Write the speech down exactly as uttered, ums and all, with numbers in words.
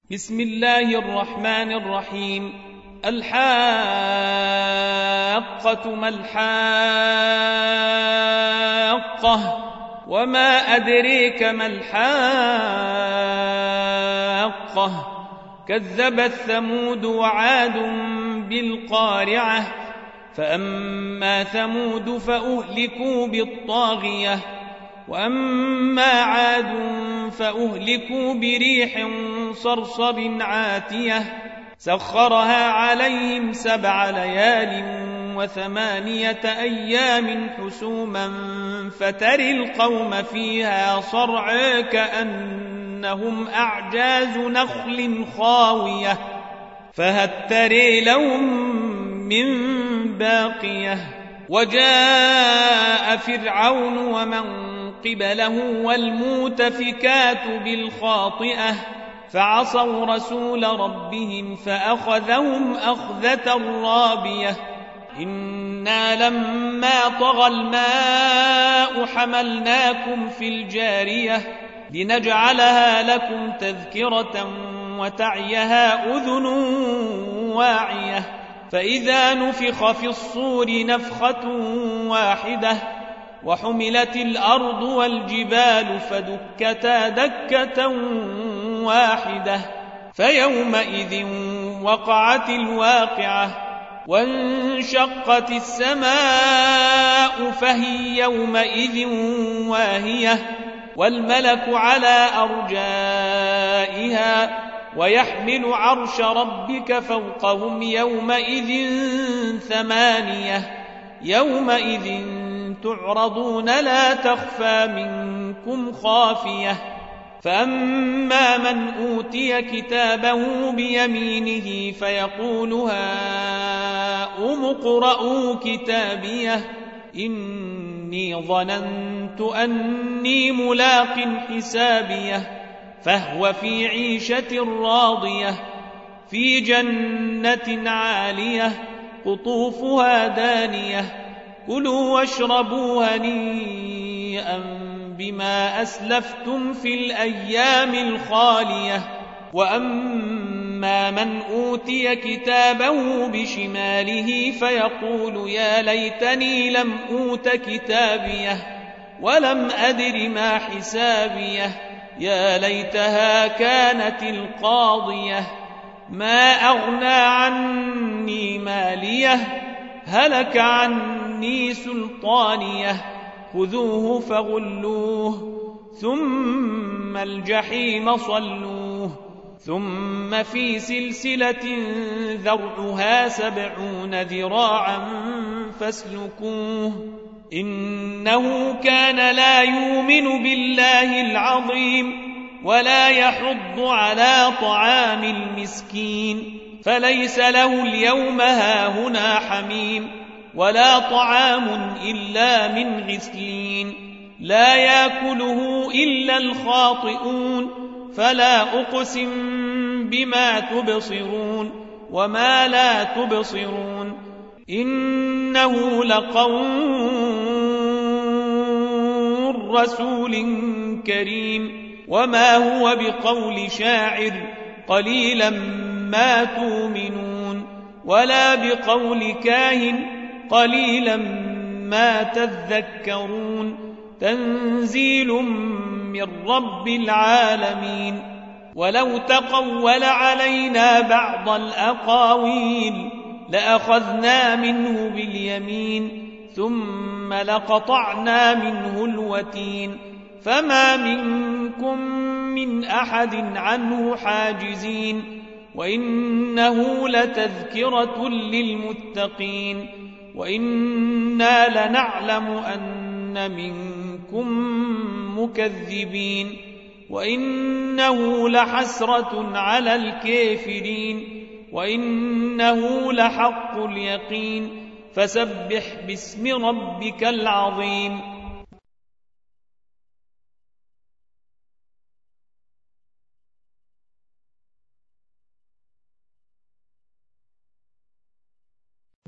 بسم الله الرحمن الرحيم. الحاقة ما الحاقة وما أدريك ما الحاقة كذبت ثمود وعاد بالقارعة فأما ثمود فأهلكوا بالطاغية وأما عاد فأهلكوا بريح صرصر عاتية سخرها عليهم سبع ليال وثمانية أيام حسوما فترى القوم فيها صرعى كأنهم أعجاز نخل خاوية فهل ترى لهم من باقية. وجاء فرعون ومن قبله والمؤتفكات بالخاطئة فعصوا رسول ربهم فأخذهم أخذة رابية. إنا لما طغى الماء حملناكم في الجارية لنجعلها لكم تذكرة وتعيها أذن واعية فإذا نفخ في الصور نفخة واحدة وحملت الأرض والجبال فدكتا دكة واحدة فيومئذ وقعت الواقعة وانشقت السماء فهي يومئذ واهية والملك على أرجائها ويحمل عرش ربك فوقهم يومئذ ثمانية يومئذ تعرضون لا تخفى منكم خافية. فأما من أوتي كتابه بيمينه فيقول هاؤم اقرءوا كتابيه إني ظننت أني ملاق حسابيه فهو في عيشة راضية في جنة عالية قطوفها دانية كلوا واشربوا هنيئا بما أسلفتم في الأيام الخالية. وأما من أوتي كتابه بشماله فيقول يا ليتني لم أوت كتابيه ولم أدر ما حسابيه يا ليتها كانت القاضية ما أغنى عني ماليه هلك عني سلطانيه خذوه فغلوه ثم الجحيم صلوه ثم في سلسلة ذرعها سبعون ذراعا فاسلكوه إنه كان لا يؤمن بالله العظيم ولا يحض على طعام المسكين فليس له اليوم هاهنا حميم ولا طعام إلا من غسلين لا يأكله إلا الخاطئون فلا أقسم بما تبصرون وما لا تبصرون إنه لقول رسول كريم وما هو بقول شاعر قليلا ما تؤمنون ولا بقول كاهن قليلا ما تذكرون تنزيل من رب العالمين. ولو تقول علينا بعض الأقاويل لأخذنا منه باليمين ثم لقطعنا منه الوتين فما منكم من أحد عنه حاجزين وإنه لتذكرة للمتقين وإنا لنعلم أن منكم مكذبين وإنه لحسرة على الكافرين وإنه لحق اليقين فسبح باسم ربك العظيم.